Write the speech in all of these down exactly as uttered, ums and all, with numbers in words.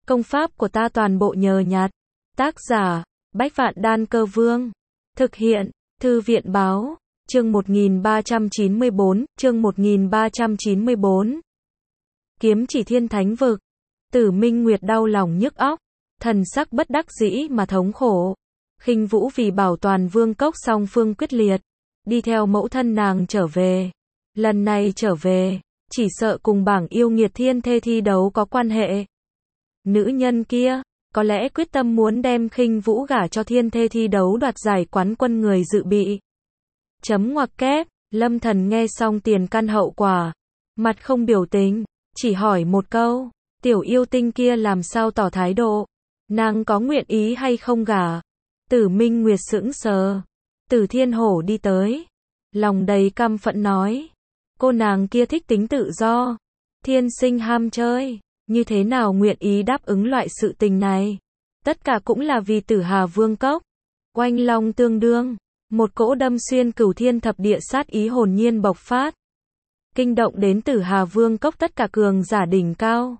Công pháp của ta toàn bộ nhờ nhặt. Tác giả, Bách Vạn Đan Cơ Vương. Thực hiện, Thư viện Báo. Chương một nghìn ba trăm chín mươi bốn, chương một nghìn ba trăm chín mươi bốn. Kiếm chỉ thiên thánh vực. Tử Minh Nguyệt đau lòng nhức óc, thần sắc bất đắc dĩ mà thống khổ. Khinh Vũ vì bảo toàn vương cốc song phương quyết liệt, đi theo mẫu thân nàng trở về. Lần này trở về, chỉ sợ cùng bảng yêu nghiệt thiên thê thi đấu có quan hệ. Nữ nhân kia, có lẽ quyết tâm muốn đem Khinh Vũ gả cho thiên thê thi đấu đoạt giải quán quân người dự bị. Chấm ngoặc kép, Lâm Thần nghe xong tiền căn hậu quả, mặt không biểu tình, chỉ hỏi một câu, tiểu yêu tinh kia làm sao tỏ thái độ, nàng có nguyện ý hay không gả. Tử Minh Nguyệt sững sờ, Tử Thiên Hổ đi tới, lòng đầy căm phẫn nói, cô nàng kia thích tính tự do, thiên sinh ham chơi, như thế nào nguyện ý đáp ứng loại sự tình này. Tất cả cũng là vì Tử Hà Vương cốc. Oanh long tương đương, một cỗ đâm xuyên cửu thiên thập địa sát ý hồn nhiên bộc phát, kinh động đến Tử Hà Vương cốc tất cả cường giả đỉnh cao.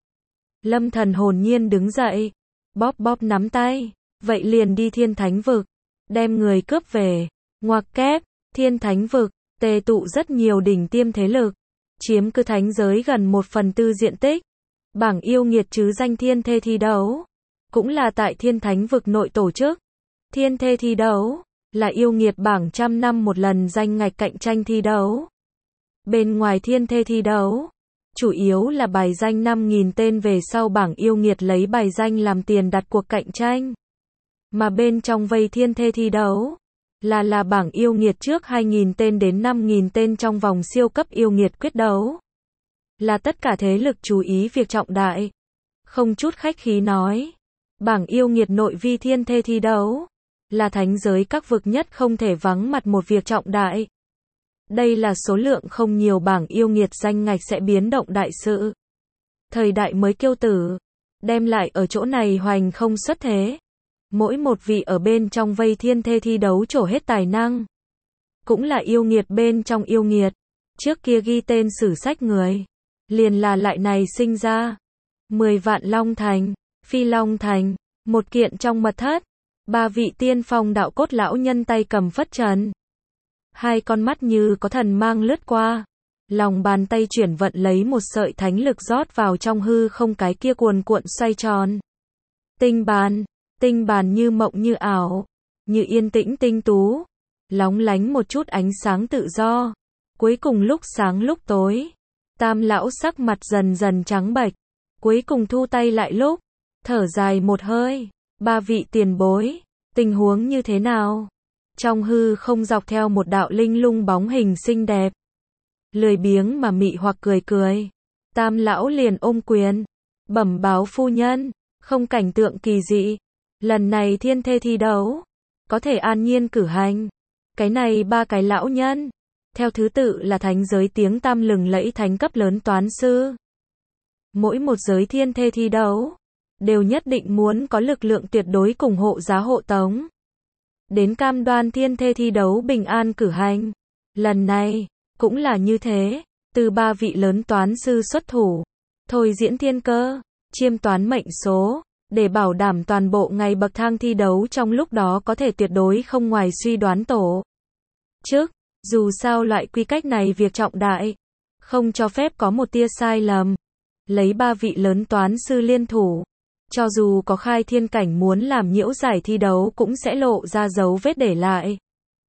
Lâm Thần hồn nhiên đứng dậy, bóp bóp nắm tay, vậy liền đi thiên thánh vực, đem người cướp về. Ngoặc kép, thiên thánh vực, tề tụ rất nhiều đỉnh tiêm thế lực, chiếm cứ thánh giới gần một phần tư diện tích. Bảng yêu nghiệt chứ danh thiên thê thi đấu, cũng là tại thiên thánh vực nội tổ chức. Thiên thê thi đấu, là yêu nghiệt bảng trăm năm một lần danh ngạch cạnh tranh thi đấu. Bên ngoài thiên thê thi đấu, chủ yếu là bài danh năm nghìn tên, về sau bảng yêu nghiệt lấy bài danh làm tiền đặt cuộc cạnh tranh. Mà bên trong vây thiên thê thi đấu, là là bảng yêu nghiệt trước hai nghìn tên đến năm nghìn tên trong vòng siêu cấp yêu nghiệt quyết đấu. Là tất cả thế lực chú ý việc trọng đại. Không chút khách khí nói, bảng yêu nghiệt nội vi thiên thê thi đấu, là thánh giới các vực nhất không thể vắng mặt một việc trọng đại. Đây là số lượng không nhiều bảng yêu nghiệt danh ngạch sẽ biến động đại sự. Thời đại mới kiêu tử, đem lại ở chỗ này hoành không xuất thế. Mỗi một vị ở bên trong vây thiên thê thi đấu trổ hết tài năng. Cũng là yêu nghiệt bên trong yêu nghiệt. Trước kia ghi tên sử sách người, liền là lại này sinh ra. Mười vạn Long Thành, Phi Long Thành, một kiện trong mật thất. Ba vị tiên phong đạo cốt lão nhân tay cầm phất trần. Hai con mắt như có thần mang lướt qua. Lòng bàn tay chuyển vận lấy một sợi thánh lực rót vào trong hư không, cái kia cuồn cuộn xoay tròn. Tinh bàn, tinh bàn như mộng như ảo, như yên tĩnh tinh tú, lóng lánh một chút ánh sáng tự do. Cuối cùng lúc sáng lúc tối, Tam lão sắc mặt dần dần trắng bệch, cuối cùng thu tay lại lúc, thở dài một hơi, ba vị tiền bối, tình huống như thế nào? Trong hư không dọc theo một đạo linh lung bóng hình xinh đẹp, lười biếng mà mị hoặc cười cười. Tam lão liền ôm quyền, bẩm báo phu nhân, không cảnh tượng kỳ dị, lần này thiên thê thi đấu, có thể an nhiên cử hành. Cái này ba cái lão nhân, theo thứ tự là thánh giới tiếng tăm lừng lẫy thánh cấp lớn toán sư. Mỗi một giới thiên thê thi đấu, đều nhất định muốn có lực lượng tuyệt đối cùng hộ giá hộ tống. Đến cam đoan thiên thê thi đấu bình an cử hành. Lần này, cũng là như thế, từ ba vị lớn toán sư xuất thủ, thôi diễn thiên cơ, chiêm toán mệnh số, để bảo đảm toàn bộ ngày bậc thang thi đấu trong lúc đó có thể tuyệt đối không ngoài suy đoán tổ chức. Dù sao loại quy cách này việc trọng đại, không cho phép có một tia sai lầm. Lấy ba vị lớn toán sư liên thủ, cho dù có khai thiên cảnh muốn làm nhiễu giải thi đấu cũng sẽ lộ ra dấu vết để lại.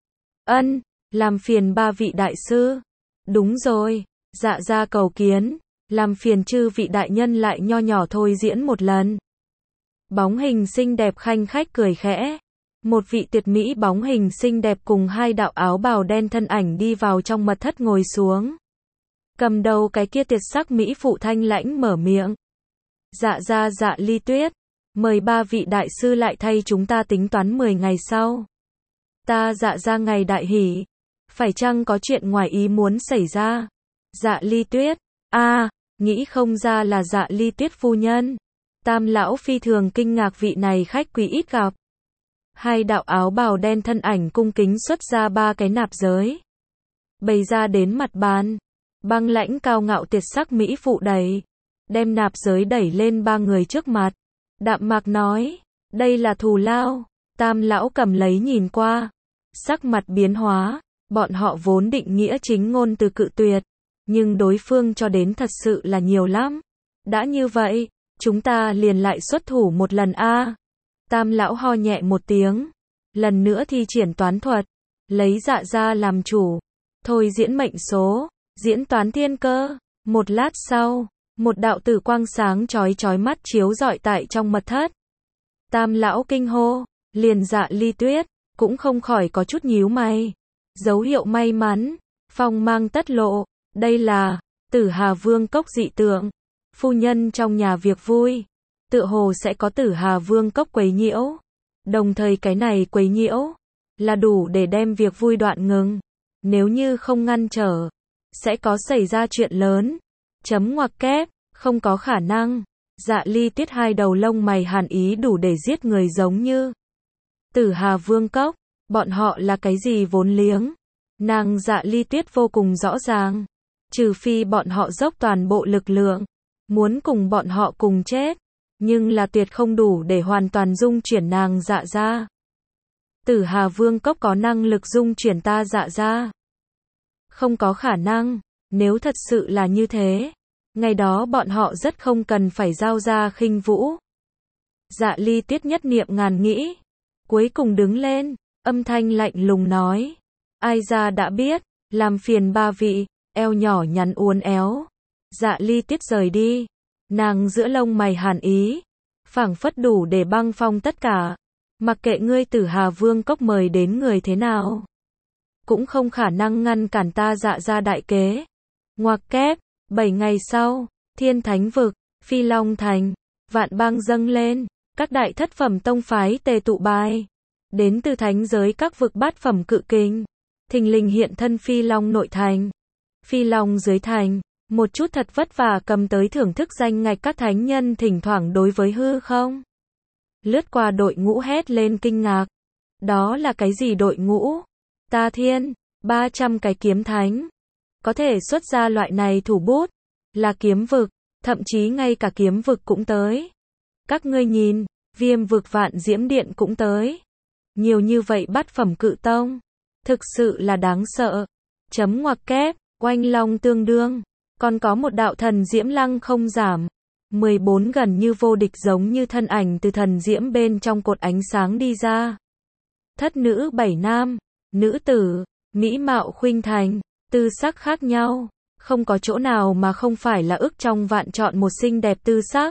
Ân, làm phiền ba vị đại sư. Đúng rồi, dạ gia cầu kiến, làm phiền chư vị đại nhân lại nho nhỏ thôi diễn một lần. Bóng hình xinh đẹp khanh khách cười khẽ. Một vị tuyệt mỹ bóng hình xinh đẹp cùng hai đạo áo bào đen thân ảnh đi vào trong mật thất ngồi xuống. Cầm đầu cái kia tuyệt sắc mỹ phụ thanh lãnh mở miệng. Dạ gia Dạ Ly Tuyết, mời ba vị đại sư lại thay chúng ta tính toán mười ngày sau. Ta dạ gia ngày đại hỷ, phải chăng có chuyện ngoài ý muốn xảy ra? Dạ Ly Tuyết, a, à, nghĩ không ra là Dạ Ly Tuyết phu nhân. Tam lão phi thường kinh ngạc, vị này khách quý ít gặp. Hai đạo áo bào đen thân ảnh cung kính xuất ra ba cái nạp giới, bày ra đến mặt bàn. Băng lãnh cao ngạo tuyệt sắc mỹ phụ đầy đem nạp giới đẩy lên ba người trước mặt. Đạm mạc nói, đây là thù lao. Tam lão cầm lấy nhìn qua, sắc mặt biến hóa, bọn họ vốn định nghĩa chính ngôn từ cự tuyệt, nhưng đối phương cho đến thật sự là nhiều lắm. Đã như vậy, chúng ta liền lại xuất thủ một lần a. Tam lão ho nhẹ một tiếng, lần nữa thi triển toán thuật, lấy Dạ gia làm chủ, thôi diễn mệnh số, diễn toán thiên cơ. Một lát sau, một đạo tử quang sáng chói chói mắt chiếu rọi tại trong mật thất. Tam lão kinh hô, liền Dạ Ly Tuyết cũng không khỏi có chút nhíu mày. Dấu hiệu may mắn, phong mang tất lộ, đây là Tử Hà Vương cốc dị tượng. Phu nhân trong nhà việc vui, tựa hồ sẽ có Tử Hà Vương cốc quấy nhiễu. Đồng thời cái này quấy nhiễu là đủ để đem việc vui đoạn ngừng. Nếu như không ngăn trở, sẽ có xảy ra chuyện lớn. Chấm ngoặc kép, không có khả năng. Dạ Ly Tuyết hai đầu lông mày hàn ý đủ để giết người giống như Tử Hà Vương cốc, bọn họ là cái gì vốn liếng. Nàng Dạ Ly Tuyết vô cùng rõ ràng, trừ phi bọn họ dốc toàn bộ lực lượng, muốn cùng bọn họ cùng chết, nhưng là tuyệt không đủ để hoàn toàn dung chuyển nàng Dạ gia. Tử Hà Vương cốc có năng lực dung chuyển ta Dạ gia? Không có khả năng, nếu thật sự là như thế, ngày đó bọn họ rất không cần phải giao ra khinh vũ. Dạ Ly Tuyết nhất niệm ngàn nghĩ, cuối cùng đứng lên, âm thanh lạnh lùng nói, ai ra đã biết, làm phiền ba vị. Eo nhỏ nhắn uốn éo. Dạ Ly Tuyết rời đi, nàng giữa lông mày hàn ý, phảng phất đủ để băng phong tất cả. Mặc kệ ngươi Tử Hà Vương cốc mời đến người thế nào, cũng không khả năng ngăn cản ta Dạ gia đại kế. Ngoặc kép, bảy ngày sau, Thiên Thánh vực, Phi Long thành, vạn bang dâng lên, các đại thất phẩm tông phái tề tụ bài, đến từ thánh giới các vực bát phẩm cự kình, thình lình hiện thân Phi Long nội thành. Phi Long dưới thành, một chút thật vất vả cầm tới thưởng thức danh ngạch các thánh nhân thỉnh thoảng đối với hư không lướt qua đội ngũ hét lên kinh ngạc. Đó là cái gì đội ngũ? Ta thiên, ba trăm cái kiếm thánh. Có thể xuất ra loại này thủ bút, là kiếm vực, thậm chí ngay cả kiếm vực cũng tới. Các ngươi nhìn, Viêm vực Vạn Diễm Điện cũng tới. Nhiều như vậy bát phẩm cự tông, thực sự là đáng sợ. Chấm ngoặc kép, oanh long tương đương, còn có một đạo thần diễm lăng không giảm. mười bốn gần như vô địch giống như thân ảnh từ thần diễm bên trong cột ánh sáng đi ra. Thất nữ bảy nam, nữ tử, mỹ mạo khuynh thành, tư sắc khác nhau, không có chỗ nào mà không phải là ức trong vạn chọn một xinh đẹp tư sắc.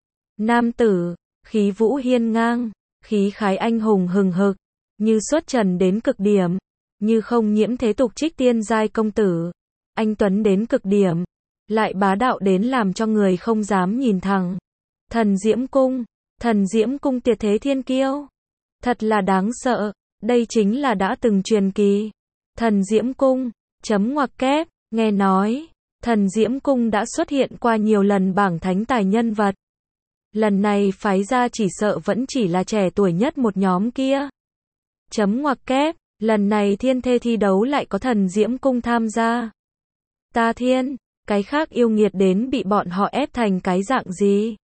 Nam tử, khí vũ hiên ngang, khí khái anh hùng hừng hực, như xuất trần đến cực điểm, như không nhiễm thế tục trích tiên giai công tử, anh tuấn đến cực điểm, lại bá đạo đến làm cho người không dám nhìn thẳng. Thần Diễm Cung, Thần Diễm Cung tuyệt thế thiên kiêu, thật là đáng sợ, đây chính là đã từng truyền kỳ. Thần Diễm Cung, chấm ngoặc kép, nghe nói, Thần Diễm Cung đã xuất hiện qua nhiều lần bảng thánh tài nhân vật. Lần này phái ra chỉ sợ vẫn chỉ là trẻ tuổi nhất một nhóm kia. Chấm ngoặc kép, lần này thiên thê thi đấu lại có Thần Diễm Cung tham gia. Ta thiên, cái khác yêu nghiệt đến bị bọn họ ép thành cái dạng gì?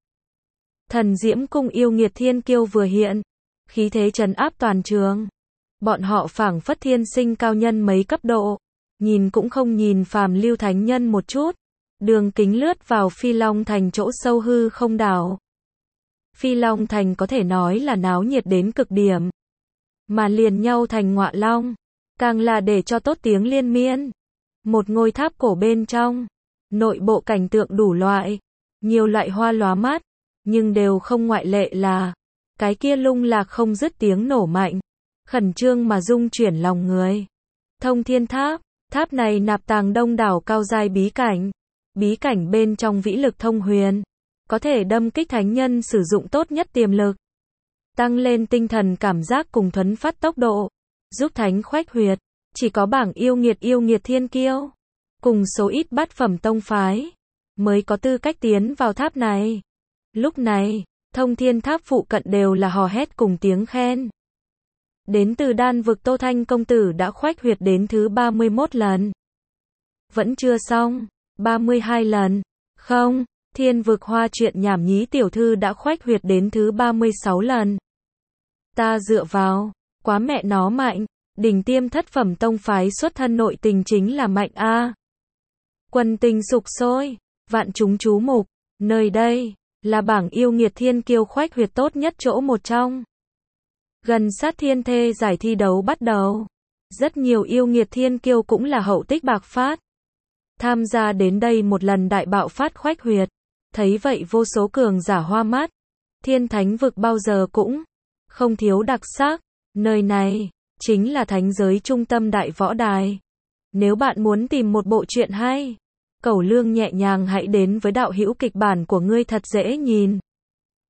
Thần Diễm Cung yêu nghiệt thiên kiêu vừa hiện, khí thế trấn áp toàn trường. Bọn họ phảng phất thiên sinh cao nhân mấy cấp độ, nhìn cũng không nhìn phàm lưu thánh nhân một chút. Đường kính lướt vào Phi Long thành chỗ sâu hư không đảo. Phi Long thành có thể nói là náo nhiệt đến cực điểm, mà liền nhau thành ngọa long, càng là để cho tốt tiếng liên miên. Một ngôi tháp cổ bên trong, nội bộ cảnh tượng đủ loại, nhiều loại hoa lóa mắt, nhưng đều không ngoại lệ là cái kia lung lạc không dứt tiếng nổ mạnh, khẩn trương mà rung chuyển lòng người. Thông Thiên Tháp, tháp này nạp tàng đông đảo cao giai bí cảnh, bí cảnh bên trong vĩ lực thông huyền, có thể đâm kích thánh nhân sử dụng tốt nhất tiềm lực, tăng lên tinh thần cảm giác cùng thuấn phát tốc độ, giúp thánh khoách huyệt. Chỉ có bảng yêu nghiệt yêu nghiệt thiên kiêu, cùng số ít bát phẩm tông phái, mới có tư cách tiến vào tháp này. Lúc này, Thông Thiên Tháp phụ cận đều là hò hét cùng tiếng khen. Đến từ đan vực Tô Thanh công tử đã khoách huyệt đến thứ ba mươi mốt lần. Vẫn chưa xong, ba mươi hai lần. Không, Thiên vực hoa chuyện nhảm nhí tiểu thư đã khoách huyệt đến thứ ba mươi sáu lần. Ta dựa vào, quá mẹ nó mạnh, đỉnh tiêm thất phẩm tông phái xuất thân nội tình chính là mạnh a. Quần tình sục sôi, vạn chúng chú mục, nơi đây là bảng yêu nghiệt thiên kiêu khoách huyệt tốt nhất chỗ một trong. Gần sát thiên thê giải thi đấu bắt đầu. Rất nhiều yêu nghiệt thiên kiêu cũng là hậu tích bạc phát. Tham gia đến đây một lần đại bạo phát khoách huyệt. Thấy vậy vô số cường giả hoa mắt. Thiên thánh vực bao giờ cũng không thiếu đặc sắc. Nơi này chính là thánh giới trung tâm đại võ đài. Nếu bạn muốn tìm một bộ truyện hay, cẩu lương nhẹ nhàng hãy đến với đạo hữu kịch bản của ngươi thật dễ nhìn.